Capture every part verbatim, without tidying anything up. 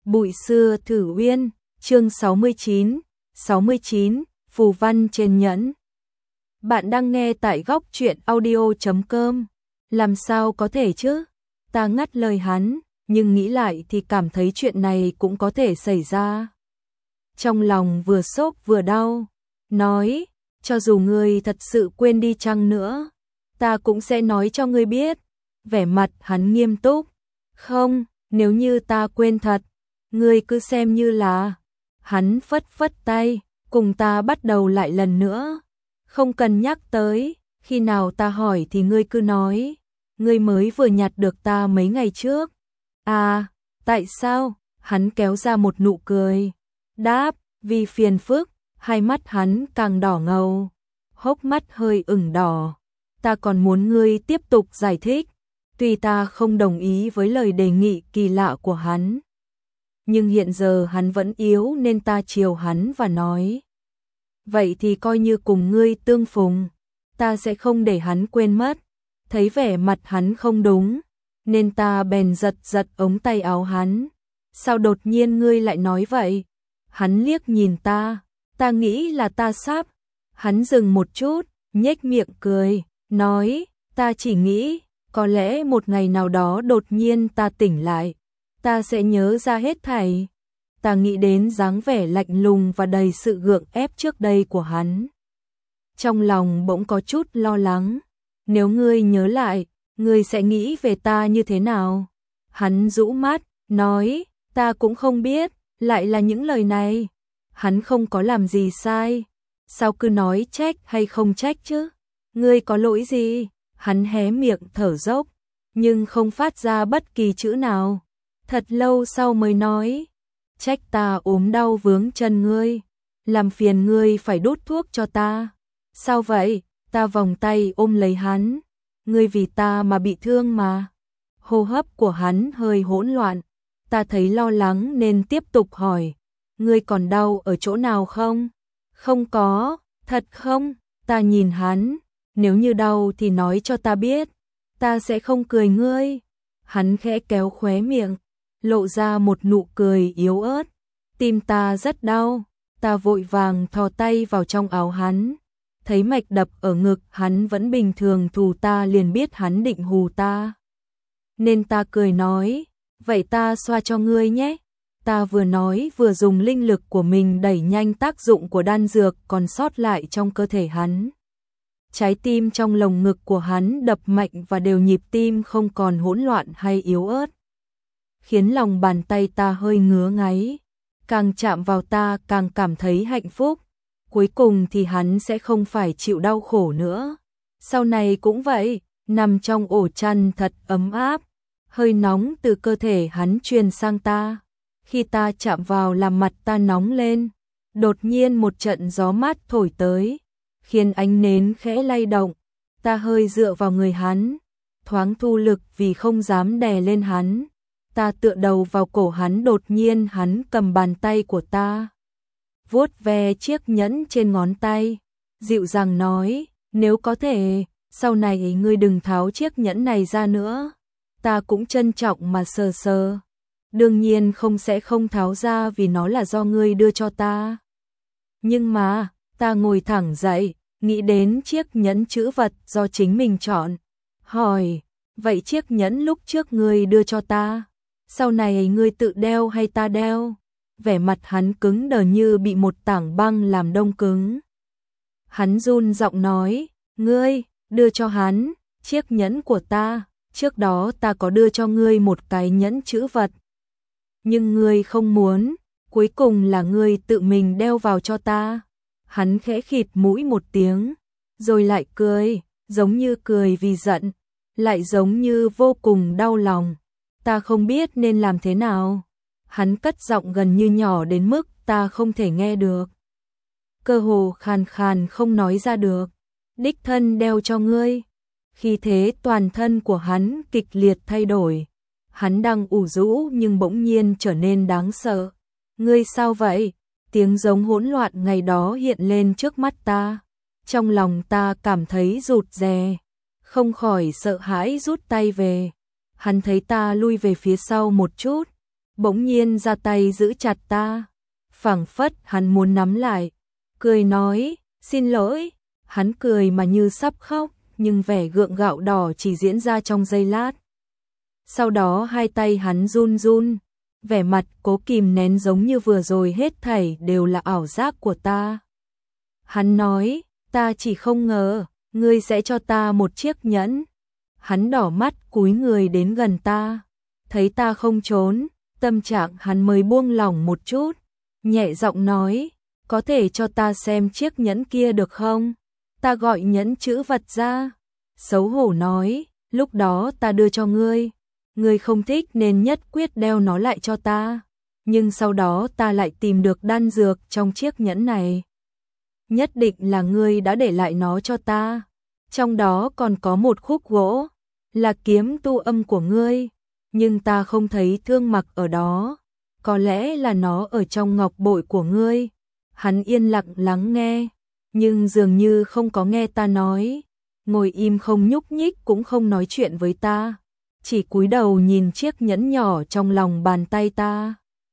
Bụi xưa thử uyên, chương sáu mươi chín, sáu mươi chín, phù văn trên nhẫn. Bạn đang nghe tại góc truyện audio chấm com. Làm sao có thể chứ? Ta ngắt lời hắn, nhưng nghĩ lại thì cảm thấy chuyện này cũng có thể xảy ra. Trong lòng vừa sốc vừa đau, nói, cho dù ngươi thật sự quên đi chăng nữa, ta cũng sẽ nói cho ngươi biết. Vẻ mặt hắn nghiêm túc, không, nếu như ta quên thật, ngươi cứ xem như là. Hắn phất phất tay, cùng ta bắt đầu lại lần nữa. Không cần nhắc tới, khi nào ta hỏi thì ngươi cứ nói. Ngươi mới vừa nhặt được ta mấy ngày trước. À, tại sao? Hắn kéo ra một nụ cười. Đáp, vì phiền phức. Hai mắt hắn càng đỏ ngầu, hốc mắt hơi ửng đỏ. Ta còn muốn ngươi tiếp tục giải thích. Tuy ta không đồng ý với lời đề nghị kỳ lạ của hắn, nhưng hiện giờ hắn vẫn yếu nên ta chiều hắn và nói. Vậy thì coi như cùng ngươi tương phùng, ta sẽ không để hắn quên mất. Thấy vẻ mặt hắn không đúng, nên ta bèn giật giật ống tay áo hắn. Sao đột nhiên ngươi lại nói vậy? Hắn liếc nhìn ta, ta nghĩ là ta sắp. Hắn dừng một chút, nhếch miệng cười, nói, ta chỉ nghĩ, có lẽ một ngày nào đó đột nhiên ta tỉnh lại, ta sẽ nhớ ra hết thảy. Ta nghĩ đến dáng vẻ lạnh lùng và đầy sự gượng ép trước đây của hắn. Trong lòng bỗng có chút lo lắng. Nếu ngươi nhớ lại, ngươi sẽ nghĩ về ta như thế nào? Hắn rũ mắt, nói, ta cũng không biết, lại là những lời này. Hắn không có làm gì sai. Sao cứ nói trách hay không trách chứ? Ngươi có lỗi gì? Hắn hé miệng thở dốc, nhưng không phát ra bất kỳ chữ nào. Thật lâu sau mới nói, trách ta ốm đau vướng chân ngươi, làm phiền ngươi phải đút thuốc cho ta. Sao vậy? Ta vòng tay ôm lấy hắn, ngươi vì ta mà bị thương mà. Hô hấp của hắn hơi hỗn loạn, ta thấy lo lắng nên tiếp tục hỏi, ngươi còn đau ở chỗ nào không? Không có, thật không? Ta nhìn hắn, nếu như đau thì nói cho ta biết, ta sẽ không cười ngươi. Hắn khẽ kéo khóe miệng, lộ ra một nụ cười yếu ớt. Tim ta rất đau, ta vội vàng thò tay vào trong áo hắn. Thấy mạch đập ở ngực hắn vẫn bình thường thù ta liền biết hắn định hù ta. Nên ta cười nói, vậy ta xoa cho ngươi nhé. Ta vừa nói vừa dùng linh lực của mình đẩy nhanh tác dụng của đan dược còn sót lại trong cơ thể hắn. Trái tim trong lồng ngực của hắn đập mạnh và đều nhịp tim không còn hỗn loạn hay yếu ớt, khiến lòng bàn tay ta hơi ngứa ngáy. Càng chạm vào ta càng cảm thấy hạnh phúc. Cuối cùng thì hắn sẽ không phải chịu đau khổ nữa. Sau này cũng vậy, nằm trong ổ chăn thật ấm áp. Hơi nóng từ cơ thể hắn truyền sang ta. Khi ta chạm vào làm mặt ta nóng lên. Đột nhiên một trận gió mát thổi tới, khiến ánh nến khẽ lay động. Ta hơi dựa vào người hắn, thoáng thu lực vì không dám đè lên hắn. Ta tựa đầu vào cổ hắn, đột nhiên hắn cầm bàn tay của ta, vuốt ve chiếc nhẫn trên ngón tay, dịu dàng nói, nếu có thể, sau này ngươi đừng tháo chiếc nhẫn này ra nữa. Ta cũng trân trọng mà sờ sờ. Đương nhiên không sẽ không tháo ra vì nó là do ngươi đưa cho ta. Nhưng mà, ta ngồi thẳng dậy, nghĩ đến chiếc nhẫn trữ vật do chính mình chọn. Hỏi, vậy chiếc nhẫn lúc trước ngươi đưa cho ta, sau này ngươi tự đeo hay ta đeo? Vẻ mặt hắn cứng đờ như bị một tảng băng làm đông cứng. Hắn run giọng nói, ngươi, đưa cho hắn, chiếc nhẫn của ta, trước đó ta có đưa cho ngươi một cái nhẫn trữ vật. Nhưng ngươi không muốn, cuối cùng là ngươi tự mình đeo vào cho ta. Hắn khẽ khịt mũi một tiếng, rồi lại cười, giống như cười vì giận, lại giống như vô cùng đau lòng. Ta không biết nên làm thế nào. Hắn cất giọng gần như nhỏ đến mức ta không thể nghe được. Cơ hồ khàn khàn không nói ra được. Đích thân đeo cho ngươi. Khi thế toàn thân của hắn kịch liệt thay đổi. Hắn đang ủ rũ nhưng bỗng nhiên trở nên đáng sợ. Ngươi sao vậy? Tiếng giống hỗn loạn ngày đó hiện lên trước mắt ta. Trong lòng ta cảm thấy rụt rè, không khỏi sợ hãi rút tay về. Hắn thấy ta lui về phía sau một chút, bỗng nhiên ra tay giữ chặt ta, phảng phất hắn muốn nắm lại, cười nói, xin lỗi, hắn cười mà như sắp khóc, nhưng vẻ gượng gạo đỏ chỉ diễn ra trong giây lát. Sau đó hai tay hắn run run, vẻ mặt cố kìm nén giống như vừa rồi hết thảy đều là ảo giác của ta. Hắn nói, ta chỉ không ngờ, ngươi sẽ cho ta một chiếc nhẫn. Hắn đỏ mắt cúi người đến gần ta, thấy ta không trốn, tâm trạng hắn mới buông lỏng một chút, nhẹ giọng nói, có thể cho ta xem chiếc nhẫn kia được không? Ta gọi nhẫn chữ vật ra, xấu hổ nói, lúc đó ta đưa cho ngươi, ngươi không thích nên nhất quyết đeo nó lại cho ta, nhưng sau đó ta lại tìm được đan dược trong chiếc nhẫn này. Nhất định là ngươi đã để lại nó cho ta, trong đó còn có một khúc gỗ, là kiếm tu âm của ngươi, nhưng ta không thấy thương mặc ở đó, có lẽ là nó ở trong ngọc bội của ngươi. Hắn yên lặng lắng nghe, nhưng dường như không có nghe ta nói, ngồi im không nhúc nhích cũng không nói chuyện với ta, chỉ cúi đầu nhìn chiếc nhẫn nhỏ trong lòng bàn tay ta.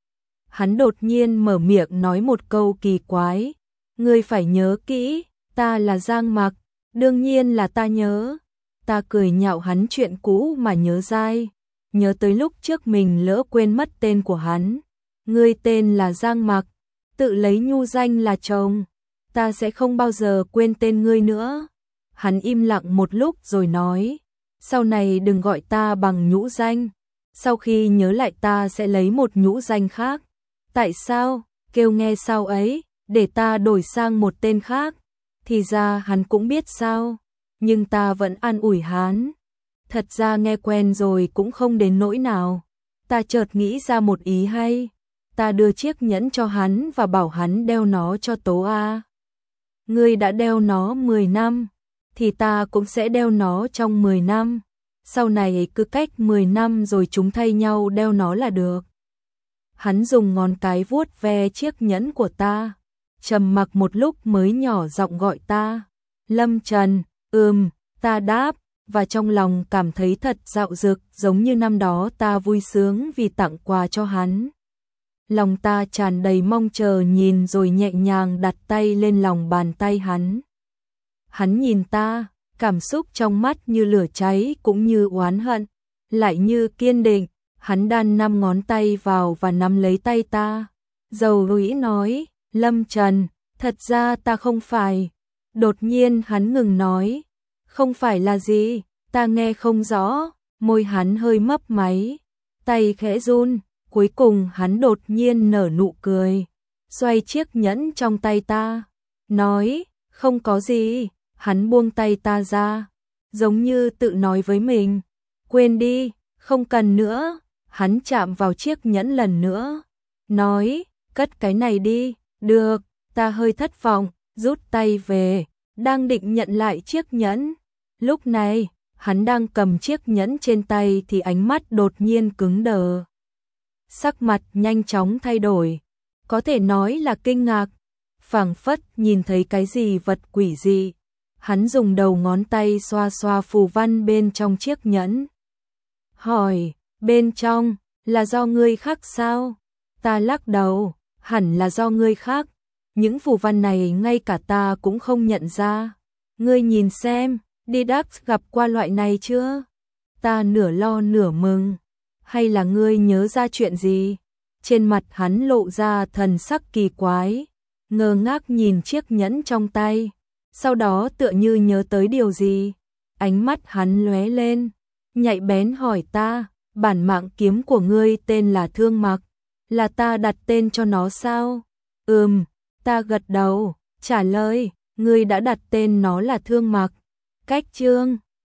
Hắn đột nhiên mở miệng nói một câu kỳ quái, ngươi phải nhớ kỹ, ta là Giang Mặc, đương nhiên là ta nhớ. Ta cười nhạo hắn chuyện cũ mà nhớ dai, nhớ tới lúc trước mình lỡ quên mất tên của hắn. Ngươi tên là Giang Mặc, tự lấy nhu danh là chồng, ta sẽ không bao giờ quên tên ngươi nữa. Hắn im lặng một lúc rồi nói, sau này đừng gọi ta bằng nhũ danh, sau khi nhớ lại ta sẽ lấy một nhũ danh khác. Tại sao? Kêu nghe sao ấy, để ta đổi sang một tên khác. Thì ra hắn cũng biết sao, nhưng ta vẫn an ủi hắn. Thật ra nghe quen rồi cũng không đến nỗi nào. Ta chợt nghĩ ra một ý hay. Ta đưa chiếc nhẫn cho hắn và bảo hắn đeo nó cho Tố A. Ngươi đã đeo nó mười năm, thì ta cũng sẽ đeo nó trong mười năm. Sau này cứ cách mười năm rồi chúng thay nhau đeo nó là được. Hắn dùng ngón cái vuốt ve chiếc nhẫn của ta, trầm mặc một lúc mới nhỏ giọng gọi ta. Lâm Trần, ừm, ta đáp, và trong lòng cảm thấy thật dạo dực, giống như năm đó ta vui sướng vì tặng quà cho hắn. Lòng ta tràn đầy mong chờ nhìn rồi nhẹ nhàng đặt tay lên lòng bàn tay hắn. Hắn nhìn ta, cảm xúc trong mắt như lửa cháy cũng như oán hận, lại như kiên định. Hắn đan năm ngón tay vào và nắm lấy tay ta. Dầu rũi nói, Lâm Trần, thật ra ta không phải. Đột nhiên hắn ngừng nói, không phải là gì, ta nghe không rõ. Môi hắn hơi mấp máy, tay khẽ run. Cuối cùng hắn đột nhiên nở nụ cười, xoay chiếc nhẫn trong tay ta, nói, không có gì. Hắn buông tay ta ra, giống như tự nói với mình, quên đi, không cần nữa. Hắn chạm vào chiếc nhẫn lần nữa, nói, cất cái này đi. Được, ta hơi thất vọng, rút tay về, đang định nhận lại chiếc nhẫn. Lúc này, hắn đang cầm chiếc nhẫn trên tay thì ánh mắt đột nhiên cứng đờ. Sắc mặt nhanh chóng thay đổi, có thể nói là kinh ngạc, phảng phất nhìn thấy cái gì vật quỷ dị. Hắn dùng đầu ngón tay xoa xoa phù văn bên trong chiếc nhẫn. Hỏi, bên trong, là do ngươi khắc sao? Ta lắc đầu, hẳn là do ngươi khắc. Những phù văn này ngay cả ta cũng không nhận ra. Ngươi nhìn xem, Didac gặp qua loại này chưa? Ta nửa lo nửa mừng. Hay là ngươi nhớ ra chuyện gì? Trên mặt hắn lộ ra thần sắc kỳ quái, ngơ ngác nhìn chiếc nhẫn trong tay. Sau đó tựa như nhớ tới điều gì, ánh mắt hắn lóe lên, nhạy bén hỏi ta, bản mạng kiếm của ngươi tên là Thương Mặc, là ta đặt tên cho nó sao? Ừm, ta gật đầu, trả lời, ngươi đã đặt tên nó là Thương Mặc. Cách chương